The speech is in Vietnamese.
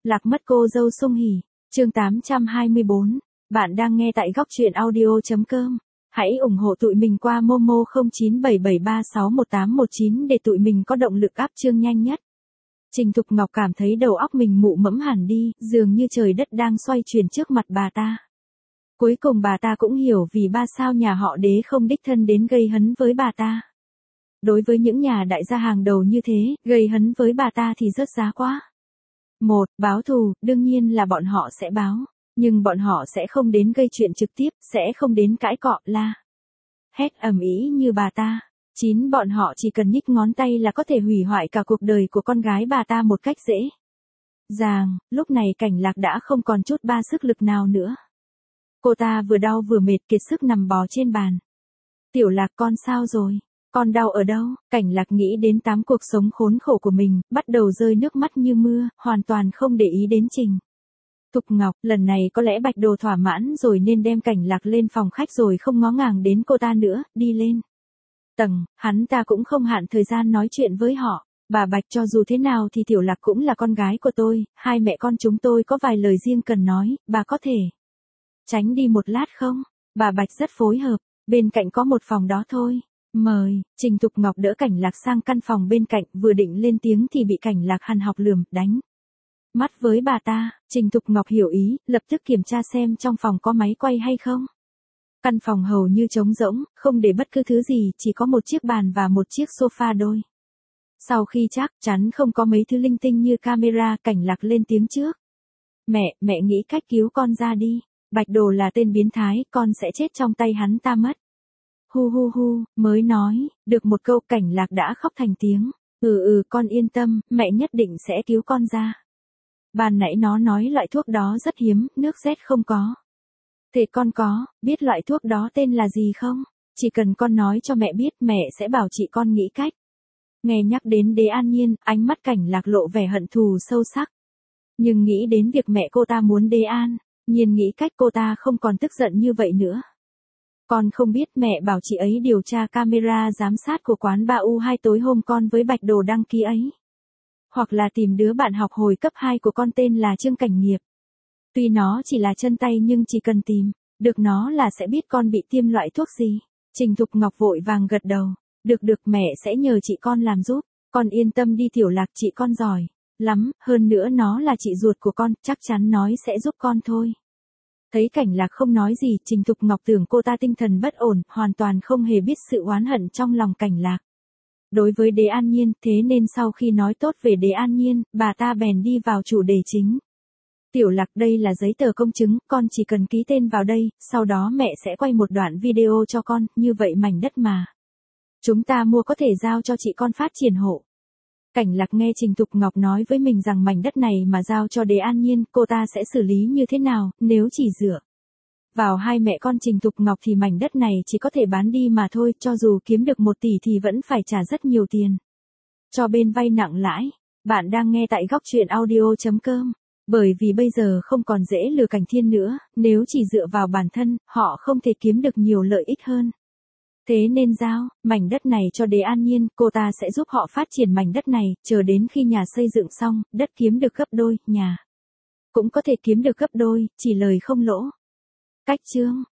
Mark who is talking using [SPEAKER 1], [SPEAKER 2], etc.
[SPEAKER 1] Lạc mất cô dâu Sung Hỉ. Chương 824. Bạn đang nghe tại góc truyện audio.com. Hãy ủng hộ tụi mình qua Momo 0977361819 để tụi mình có động lực up chương nhanh nhất. Trình Thục Ngọc cảm thấy đầu óc mình mụ mẫm hẳn đi, dường như trời đất đang xoay chuyển trước mặt bà ta. Cuối cùng bà ta cũng hiểu vì ba sao nhà họ Đế không đích thân đến gây hấn với bà ta. Đối với những nhà đại gia hàng đầu như thế, gây hấn với bà ta thì rớt giá quá. Một, báo thù, đương nhiên là bọn họ sẽ báo. Nhưng bọn họ sẽ không đến gây chuyện trực tiếp, sẽ không đến cãi cọ la hét ầm ĩ như bà ta. 9. Bọn họ chỉ cần nhích ngón tay là có thể hủy hoại cả cuộc đời của con gái bà ta một cách dễ dàng. Lúc này Cảnh Lạc đã không còn chút ba sức lực nào nữa. Cô ta vừa đau vừa mệt kiệt sức nằm bò trên bàn. Tiểu Lạc con sao rồi? Con đau ở đâu? Cảnh Lạc nghĩ đến 8 cuộc sống khốn khổ của mình, bắt đầu rơi nước mắt như mưa, hoàn toàn không để ý đến Trình Thục Ngọc. Lần này có lẽ Bạch Đồ thỏa mãn rồi nên đem Cảnh Lạc lên phòng khách rồi không ngó ngàng đến cô ta nữa, đi lên tầng, hắn ta cũng không hạn thời gian nói chuyện với họ. Bà Bạch, cho dù thế nào thì Tiểu Lạc cũng là con gái của tôi, hai mẹ con chúng tôi có vài lời riêng cần nói, bà có thể tránh đi một lát không? Bà Bạch rất phối hợp, bên cạnh có một phòng đó thôi. Mời. Trình Thục Ngọc đỡ Cảnh Lạc sang căn phòng bên cạnh, vừa định lên tiếng thì bị Cảnh Lạc hằn học lườm, đánh mắt với bà ta. Trình Thục Ngọc hiểu ý, lập tức kiểm tra xem trong phòng có máy quay hay không. Căn phòng hầu như trống rỗng, không để bất cứ thứ gì, chỉ có một chiếc bàn và một chiếc sofa đôi. Sau khi chắc chắn không có mấy thứ linh tinh như camera, Cảnh Lạc lên tiếng trước. Mẹ nghĩ cách cứu con ra đi. Bạch Đồ là tên biến thái, con sẽ chết trong tay hắn ta mất. Hu, mới nói được một câu Cảnh Lạc đã khóc thành tiếng. Con yên tâm, mẹ nhất định sẽ cứu con ra. Ban nãy nó nói loại thuốc đó rất hiếm, nước rét không có. Thế con có biết loại thuốc đó tên là gì không? Chỉ cần con nói cho mẹ biết, mẹ sẽ bảo chị con nghĩ cách. Nghe nhắc đến Đế An Nhiên, ánh mắt Cảnh Lạc lộ vẻ hận thù sâu sắc. Nhưng nghĩ đến việc mẹ cô ta muốn Đế An Nhiên nghĩ cách, cô ta không còn tức giận như vậy nữa. Con không biết mẹ bảo chị ấy điều tra camera giám sát của quán ba U2 tối hôm con với Bạch Đồ đăng ký ấy. Hoặc là tìm đứa bạn học hồi cấp 2 của con tên là Trương Cảnh Nghiệp. Tuy nó chỉ là chân tay nhưng chỉ cần tìm được nó là sẽ biết con bị tiêm loại thuốc gì. Trình Thục Ngọc vội vàng gật đầu. Được, mẹ sẽ nhờ chị con làm giúp. Con yên tâm đi Tiểu Lạc, chị con giỏi lắm, hơn nữa nó là chị ruột của con, chắc chắn nói sẽ giúp con thôi. Thấy Cảnh Lạc không nói gì, Trình Thục Ngọc tưởng cô ta tinh thần bất ổn, hoàn toàn không hề biết sự oán hận trong lòng Cảnh Lạc đối với Đế An Nhiên, thế nên sau khi nói tốt về Đế An Nhiên, bà ta bèn đi vào chủ đề chính. Tiểu Lạc, đây là giấy tờ công chứng, con chỉ cần ký tên vào đây, sau đó mẹ sẽ quay một đoạn video cho con, như vậy mảnh đất mà chúng ta mua có thể giao cho chị con phát triển hộ. Cảnh Lạc nghe Trình Thục Ngọc nói với mình rằng mảnh đất này mà giao cho Đế An Nhiên, cô ta sẽ xử lý như thế nào, nếu chỉ dựa vào hai mẹ con Trình Thục Ngọc thì mảnh đất này chỉ có thể bán đi mà thôi, cho dù kiếm được 1 tỷ thì vẫn phải trả rất nhiều tiền cho bên vay nặng lãi. Bạn đang nghe tại góc truyện audio.com. Bởi vì bây giờ không còn dễ lừa Cảnh Thiên nữa, nếu chỉ dựa vào bản thân, họ không thể kiếm được nhiều lợi ích hơn. Thế nên giao mảnh đất này cho Đế An Nhiên, cô ta sẽ giúp họ phát triển mảnh đất này, chờ đến khi nhà xây dựng xong, đất kiếm được gấp đôi, nhà cũng có thể kiếm được gấp đôi, chỉ lời không lỗ. Cách chương